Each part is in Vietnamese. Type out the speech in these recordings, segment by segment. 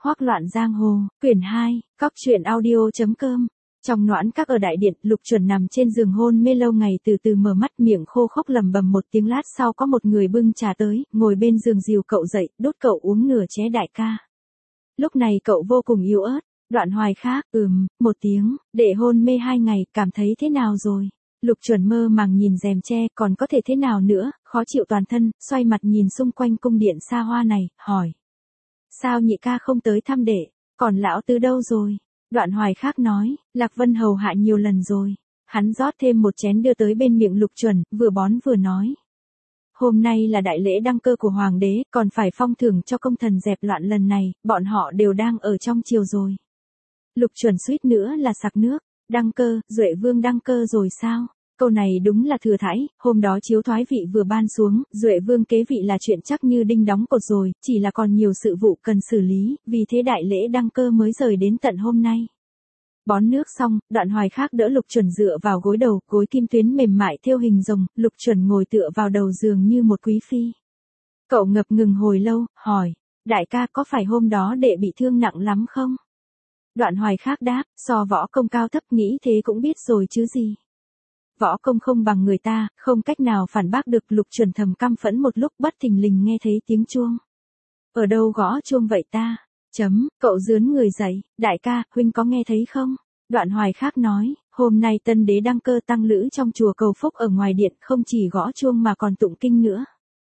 Hoác loạn giang hồ, quyển 2, Cóc truyện audio.com. Trong Noãn Các ở đại điện, Lục Chuẩn nằm trên giường hôn mê lâu ngày, từ từ mở mắt, miệng khô khốc lẩm bẩm một tiếng. Lát sau có một người bưng trà tới, ngồi bên giường dìu cậu dậy, đốt cậu uống nửa ché. Đại ca. Lúc này cậu vô cùng yếu ớt. Đoạn Hoài Khác, một tiếng, để hôn mê 2 ngày, cảm thấy thế nào rồi? Lục Chuẩn mơ màng nhìn rèm tre, còn có thể thế nào nữa, khó chịu toàn thân, xoay mặt nhìn xung quanh cung điện xa hoa này, hỏi. Sao nhị ca không tới thăm đệ, còn lão tứ đâu rồi? Đoạn Hoài Khác nói, Lạc Vân hầu hạ nhiều lần rồi. Hắn rót thêm một chén đưa tới bên miệng Lục Chuẩn, vừa bón vừa nói. Hôm nay là đại lễ đăng cơ của Hoàng đế, còn phải phong thưởng cho công thần dẹp loạn lần này, bọn họ đều đang ở trong triều rồi. Lục Chuẩn suýt nữa là sặc nước. Đăng cơ, Duệ Vương đăng cơ rồi sao? Câu này đúng là thừa thãi, hôm đó chiếu thoái vị vừa ban xuống, Duệ Vương kế vị là chuyện chắc như đinh đóng cột rồi, chỉ là còn nhiều sự vụ cần xử lý, vì thế đại lễ đăng cơ mới rời đến tận hôm nay. Bón nước xong, Đoạn Hoài Khác đỡ Lục Chuẩn dựa vào gối đầu, gối kim tuyến mềm mại thêu hình rồng, Lục Chuẩn ngồi tựa vào đầu giường như một quý phi. Cậu ngập ngừng hồi lâu, hỏi, đại ca có phải hôm đó đệ bị thương nặng lắm không? Đoạn Hoài Khác đáp, so võ công cao thấp nghĩ thế cũng biết rồi chứ gì. Võ công không bằng người ta, không cách nào phản bác được. Lục Chuẩn thầm căm phẫn một lúc, bất thình lình nghe thấy tiếng chuông. Ở đâu gõ chuông vậy ta? Cậu rướn người dậy, đại ca, huynh có nghe thấy không? Đoạn Hoài Khác nói, hôm nay tân đế đăng cơ, tăng lữ trong chùa cầu phúc ở ngoài điện không chỉ gõ chuông mà còn tụng kinh nữa.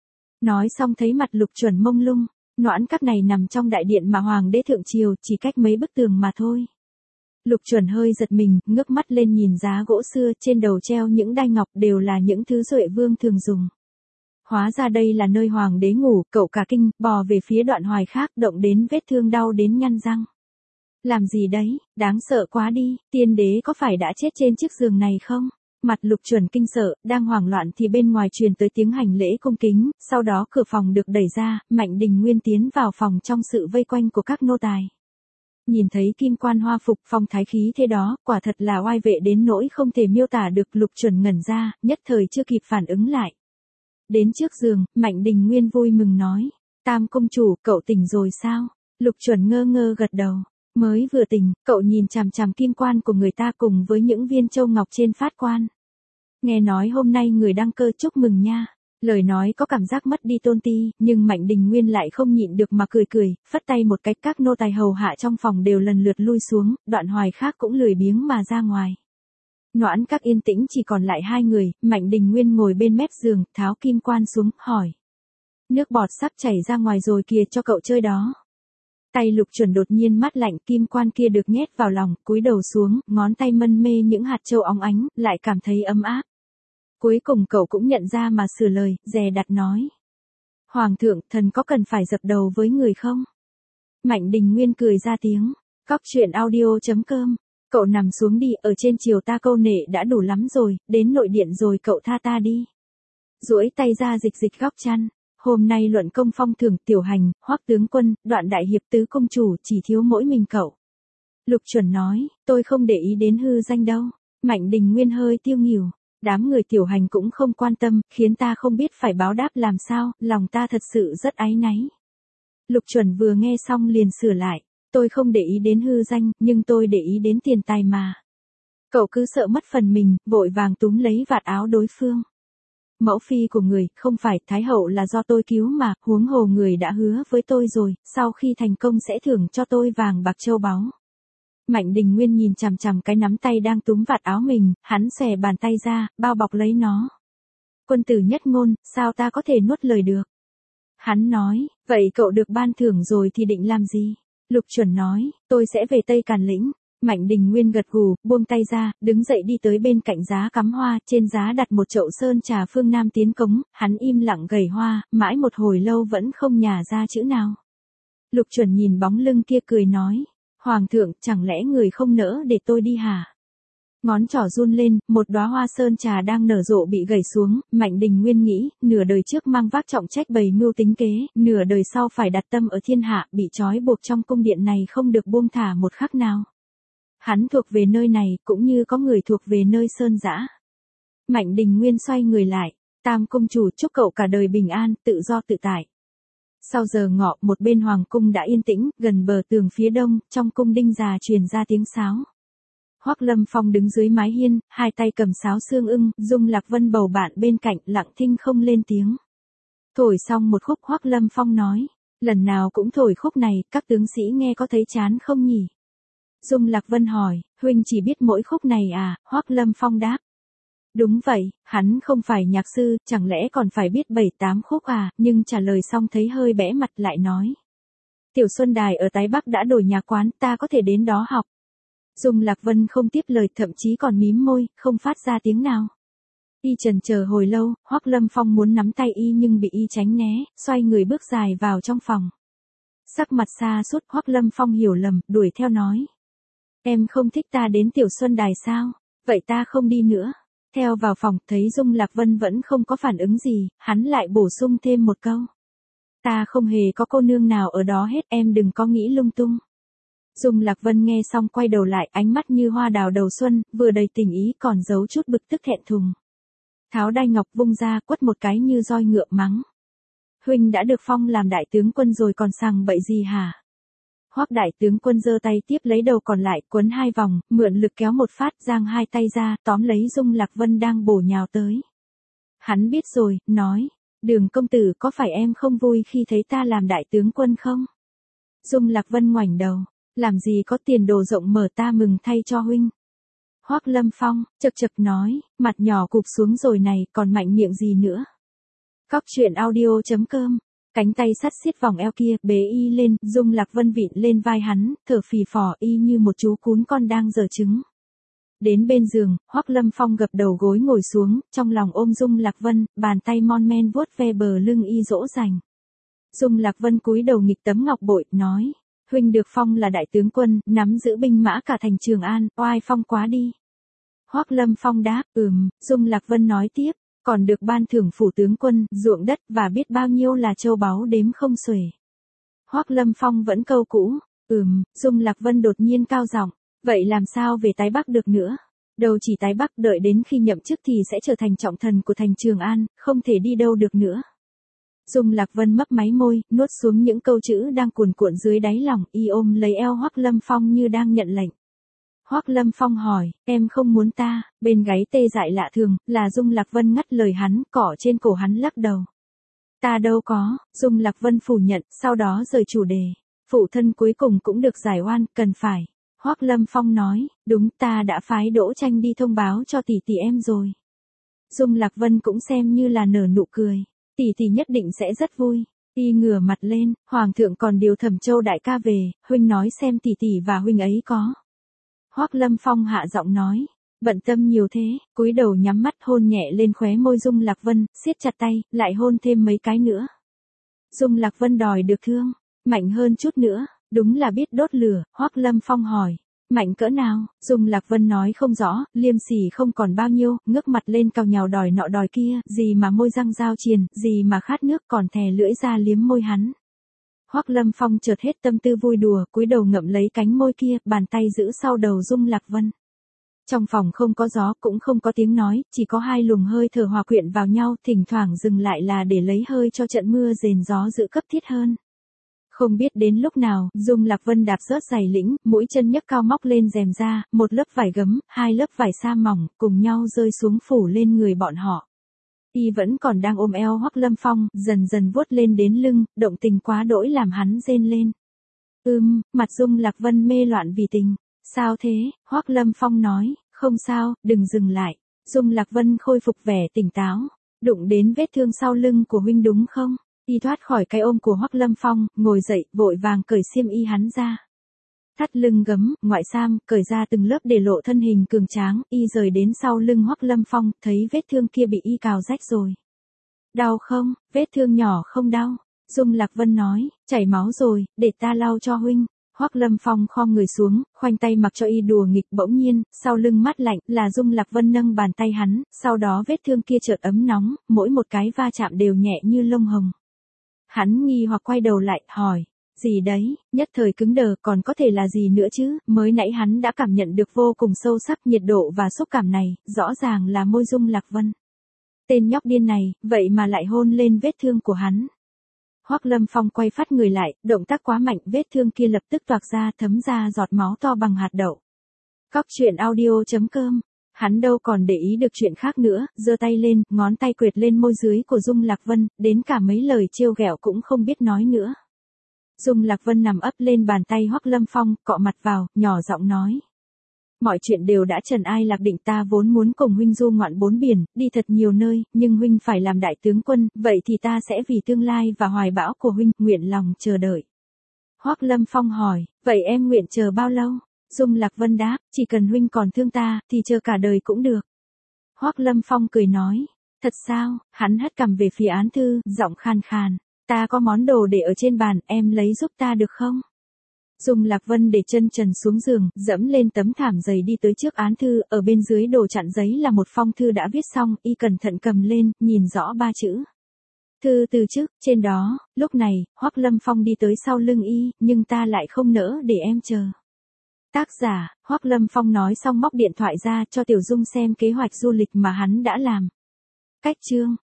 Nói xong thấy mặt Lục Chuẩn mông lung. Noãn Các này nằm trong đại điện mà Hoàng đế thượng triều, chỉ cách mấy bức tường mà thôi. Lục Chuẩn hơi giật mình, ngước mắt lên nhìn giá gỗ xưa, trên đầu treo những đai ngọc, đều là những thứ Duệ Vương thường dùng. Hóa ra đây là nơi Hoàng đế ngủ. Cậu cả kinh, bò về phía Đoạn Hoài Khác, động đến vết thương đau đến nhăn răng. Làm gì đấy, đáng sợ quá đi, tiên đế có phải đã chết trên chiếc giường này không? Mặt Lục Chuẩn kinh sợ, đang hoảng loạn thì bên ngoài truyền tới tiếng hành lễ cung kính, sau đó cửa phòng được đẩy ra, Mạnh Đình Nguyên tiến vào phòng trong sự vây quanh của các nô tài. Nhìn thấy kim quan hoa phục, phong thái khí thế đó, quả thật là oai vệ đến nỗi không thể miêu tả được. Lục Chuẩn ngẩn ra, nhất thời chưa kịp phản ứng lại. Đến trước giường, Mạnh Đình Nguyên vui mừng nói, Tam công chủ, cậu tỉnh rồi sao? Lục Chuẩn ngơ ngơ gật đầu. Mới vừa tỉnh, cậu nhìn chằm chằm kim quan của người ta cùng với những viên châu ngọc trên phát quan. Nghe nói hôm nay người đăng cơ, chúc mừng nha. Lời nói có cảm giác mất đi tôn ti, nhưng Mạnh Đình Nguyên lại không nhịn được mà cười cười, phất tay một cách, các nô tài hầu hạ trong phòng đều lần lượt lui xuống, Đoạn Hoài Khác cũng lười biếng mà ra ngoài. Noãn Các yên tĩnh, chỉ còn lại 2 người, Mạnh Đình Nguyên ngồi bên mép giường, tháo kim quan xuống, hỏi. Nước bọt sắp chảy ra ngoài rồi kìa, cho cậu chơi đó. Tay Lục Chuẩn đột nhiên mát lạnh, kim quan kia được nhét vào lòng, cúi đầu xuống, ngón tay mân mê những hạt châu óng ánh, lại cảm thấy ấm áp. Cuối cùng cậu cũng nhận ra mà sửa lời, dè đặt nói. Hoàng thượng, thần có cần phải dập đầu với người không? Mạnh Đình Nguyên cười ra tiếng. Cóc truyện audio.com. Cậu nằm xuống đi, ở trên triều ta câu nệ đã đủ lắm rồi, đến nội điện rồi cậu tha ta đi. Duỗi tay ra dịch dịch góc chăn. Hôm nay luận công phong thưởng, Tiểu Hành, Hoắc tướng quân, Đoạn đại hiệp, Tứ công chủ, chỉ thiếu mỗi mình cậu. Lục Chuẩn nói, tôi không để ý đến hư danh đâu. Mạnh Đình Nguyên hơi tiêu nghỉu. Đám người Tiểu Hành cũng không quan tâm, khiến ta không biết phải báo đáp làm sao, lòng ta thật sự rất áy náy. Lục Chuẩn vừa nghe xong liền sửa lại, tôi không để ý đến hư danh, nhưng tôi để ý đến tiền tài mà. Cậu cứ sợ mất phần mình, vội vàng túm lấy vạt áo đối phương. Mẫu phi của người, không phải, Thái hậu là do tôi cứu mà, huống hồ người đã hứa với tôi rồi, sau khi thành công sẽ thưởng cho tôi vàng bạc châu báu. Mạnh Đình Nguyên nhìn chằm chằm cái nắm tay đang túm vạt áo mình, hắn xòe bàn tay ra, bao bọc lấy nó. Quân tử nhất ngôn, sao ta có thể nuốt lời được? Hắn nói, vậy cậu được ban thưởng rồi thì định làm gì? Lục Chuẩn nói, tôi sẽ về Tây Càn Lĩnh. Mạnh Đình Nguyên gật gù, buông tay ra, đứng dậy đi tới bên cạnh giá cắm hoa, trên giá đặt một chậu sơn trà phương Nam tiến cống, hắn im lặng gảy hoa, mãi một hồi lâu vẫn không nhả ra chữ nào. Lục Chuẩn nhìn bóng lưng kia cười nói, Hoàng thượng, chẳng lẽ người không nỡ để tôi đi hả? Ngón trỏ run lên, một đóa hoa sơn trà đang nở rộ bị gảy xuống, Mạnh Đình Nguyên nghĩ, nửa đời trước mang vác trọng trách bày mưu tính kế, nửa đời sau phải đặt tâm ở thiên hạ, bị trói buộc trong cung điện này không được buông thả một khắc nào. Hắn thuộc về nơi này, cũng như có người thuộc về nơi sơn dã. Mạnh Đình Nguyên xoay người lại, Tam công chủ, chúc cậu cả đời bình an, tự do tự tại. Sau giờ ngọ, một bên hoàng cung đã yên tĩnh, gần bờ tường phía đông, trong cung đinh già truyền ra tiếng sáo. Hoắc Lâm Phong đứng dưới mái hiên, hai tay cầm sáo xương ưng, Dung Lạc Vân bầu bạn bên cạnh, lặng thinh không lên tiếng. Thổi xong một khúc, Hoắc Lâm Phong nói, lần nào cũng thổi khúc này, các tướng sĩ nghe có thấy chán không nhỉ? Dung Lạc Vân hỏi, huynh chỉ biết mỗi khúc này à? Hoắc Lâm Phong đáp. Đúng vậy, hắn không phải nhạc sư, chẳng lẽ còn phải biết 7-8 khúc à, nhưng trả lời xong thấy hơi bẽ mặt lại nói. Tiểu Xuân Đài ở Tái Bắc đã đổi nhà quán, ta có thể đến đó học. Dung Lạc Vân không tiếp lời, thậm chí còn mím môi, không phát ra tiếng nào. Y chần chờ hồi lâu, Hoắc Lâm Phong muốn nắm tay y nhưng bị y tránh né, xoay người bước dài vào trong phòng. Sắc mặt xa sút, Hoắc Lâm Phong hiểu lầm, đuổi theo nói. Em không thích ta đến Tiểu Xuân Đài sao? Vậy ta không đi nữa. Theo vào phòng, thấy Dung Lạc Vân vẫn không có phản ứng gì, hắn lại bổ sung thêm một câu. Ta không hề có cô nương nào ở đó hết, em đừng có nghĩ lung tung. Dung Lạc Vân nghe xong quay đầu lại, ánh mắt như hoa đào đầu xuân, vừa đầy tình ý còn giấu chút bực tức thẹn thùng. Tháo đai ngọc vung ra, quất một cái như roi ngựa mắng. Huynh đã được phong làm đại tướng quân rồi còn sằng bậy gì hả? Hoắc đại tướng quân giơ tay tiếp lấy đầu còn lại, quấn hai vòng, mượn lực kéo một phát, giang hai tay ra, tóm lấy Dung Lạc Vân đang bổ nhào tới. Hắn biết rồi, nói, Đường công tử, có phải em không vui khi thấy ta làm đại tướng quân không? Dung Lạc Vân ngoảnh đầu, làm gì có tiền đồ rộng mở, ta mừng thay cho huynh. Hoắc Lâm Phong, chậc chậc nói, mặt nhỏ cụp xuống rồi này, còn mạnh miệng gì nữa. Cóc truyện audio.com. Cánh tay sắt xiết vòng eo kia, bế y lên, Dung Lạc Vân vịn lên vai hắn, thở phì phò y như một chú cún con đang giở trứng. Đến bên giường, Hoắc Lâm Phong gập đầu gối ngồi xuống, trong lòng ôm Dung Lạc Vân, bàn tay mon men vuốt ve bờ lưng y dỗ dành. Dung Lạc Vân cúi đầu nghịch tấm ngọc bội, nói, huynh được phong là đại tướng quân, nắm giữ binh mã cả thành Trường An, oai phong quá đi. Hoắc Lâm Phong đáp, Dung Lạc Vân nói tiếp. Còn được ban thưởng phủ tướng quân, ruộng đất và biết bao nhiêu là châu báu đếm không xuể. Hoắc Lâm Phong vẫn câu cũ, Dung Lạc Vân đột nhiên cao giọng, vậy làm sao về Tái Bắc được nữa? Đâu chỉ Tái Bắc, đợi đến khi nhậm chức thì sẽ trở thành trọng thần của thành Trường An, không thể đi đâu được nữa. Dung Lạc Vân mấp máy môi, nuốt xuống những câu chữ đang cuồn cuộn dưới đáy lòng, y ôm lấy eo Hoắc Lâm Phong như đang nhận lệnh. Hoắc Lâm Phong hỏi, em không muốn ta? Bên gáy tê dại lạ thường, là Dung Lạc Vân ngắt lời hắn, cỏ trên cổ hắn lắc đầu. Ta đâu có, Dung Lạc Vân phủ nhận, sau đó rời chủ đề. Phụ thân cuối cùng cũng được giải oan, cần phải. Hoắc Lâm Phong nói, đúng, ta đã phái Đỗ Tranh đi thông báo cho tỷ tỷ em rồi. Dung Lạc Vân cũng xem như là nở nụ cười. Tỷ tỷ nhất định sẽ rất vui. Y ngửa mặt lên, Hoàng thượng còn điều Thẩm Châu đại ca về, huynh nói xem tỷ tỷ và huynh ấy có. Hoắc Lâm Phong hạ giọng nói, bận tâm nhiều thế, cúi đầu nhắm mắt hôn nhẹ lên khóe môi Dung Lạc Vân, siết chặt tay, lại hôn thêm mấy cái nữa. Dung Lạc Vân đòi được thương, mạnh hơn chút nữa, đúng là biết đốt lửa. Hoắc Lâm Phong hỏi, mạnh cỡ nào? Dung Lạc Vân nói không rõ, liêm sỉ không còn bao nhiêu, ngước mặt lên cào nhào đòi nọ đòi kia, gì mà môi răng giao triền, gì mà khát nước, còn thè lưỡi ra liếm môi hắn. Hoắc Lâm Phong chợt hết tâm tư vui đùa, cúi đầu ngậm lấy cánh môi kia, bàn tay giữ sau đầu Dung Lạc Vân. Trong phòng không có gió, cũng không có tiếng nói, chỉ có hai luồng hơi thở hòa quyện vào nhau, thỉnh thoảng dừng lại là để lấy hơi cho trận mưa rền gió dự cấp thiết hơn. Không biết đến lúc nào, Dung Lạc Vân đạp rớt giày lĩnh, mũi chân nhấc cao móc lên rèm ra, một lớp vải gấm, hai lớp vải sa mỏng, cùng nhau rơi xuống phủ lên người bọn họ. Y vẫn còn đang ôm eo Hoắc Lâm Phong, dần dần vuốt lên đến lưng, động tình quá đỗi làm hắn rên lên. Mặt Dung Lạc Vân mê loạn vì tình. Sao thế? Hoắc Lâm Phong nói, không sao, đừng dừng lại. Dung Lạc Vân khôi phục vẻ tỉnh táo. Đụng đến vết thương sau lưng của huynh đúng không? Y thoát khỏi cái ôm của Hoắc Lâm Phong, ngồi dậy, vội vàng cởi xiêm y hắn ra. Thắt lưng gấm, ngoại sam, cởi ra từng lớp để lộ thân hình cường tráng, y rời đến sau lưng Hoắc Lâm Phong, thấy vết thương kia bị y cào rách rồi. Đau không? Vết thương nhỏ không đau. Dung Lạc Vân nói, chảy máu rồi, để ta lau cho huynh. Hoắc Lâm Phong khom người xuống, khoanh tay mặc cho y đùa nghịch, bỗng nhiên, sau lưng mát lạnh, là Dung Lạc Vân nâng bàn tay hắn, sau đó vết thương kia chợt ấm nóng, mỗi một cái va chạm đều nhẹ như lông hồng. Hắn nghi hoặc quay đầu lại, hỏi, gì đấy? Nhất thời cứng đờ, còn có thể là gì nữa chứ? Mới nãy hắn đã cảm nhận được vô cùng sâu sắc nhiệt độ và xúc cảm này, rõ ràng là môi Dung Lạc Vân. Tên nhóc điên này, vậy mà lại hôn lên vết thương của hắn. Hoắc Lâm Phong quay phát người lại, động tác quá mạnh, vết thương kia lập tức toạc ra, thấm ra giọt máu to bằng hạt đậu. Cóc truyện audio.com. Hắn đâu còn để ý được chuyện khác nữa, giơ tay lên, ngón tay quệt lên môi dưới của Dung Lạc Vân, đến cả mấy lời trêu ghẹo cũng không biết nói nữa. Dung Lạc Vân nằm ấp lên bàn tay Hoắc Lâm Phong, cọ mặt vào, nhỏ giọng nói. Mọi chuyện đều đã trần ai lạc định, ta vốn muốn cùng huynh du ngoạn bốn biển, đi thật nhiều nơi, nhưng huynh phải làm đại tướng quân, vậy thì ta sẽ vì tương lai và hoài bão của huynh, nguyện lòng chờ đợi. Hoắc Lâm Phong hỏi, vậy em nguyện chờ bao lâu? Dung Lạc Vân đáp, chỉ cần huynh còn thương ta, thì chờ cả đời cũng được. Hoắc Lâm Phong cười nói, thật sao? Hắn hất cằm về phía án thư, giọng khàn khàn, ta có món đồ để ở trên bàn, em lấy giúp ta được không? Dung Lạc Vân để chân trần xuống giường, dẫm lên tấm thảm dày đi tới trước án thư, ở bên dưới đồ chặn giấy là một phong thư đã viết xong, y cẩn thận cầm lên, nhìn rõ ba chữ. Thư từ chức, trên đó, lúc này, Hoắc Lâm Phong đi tới sau lưng y, nhưng ta lại không nỡ để em chờ. Tác giả, Hoắc Lâm Phong nói xong móc điện thoại ra cho Tiểu Dung xem kế hoạch du lịch mà hắn đã làm. Cách chương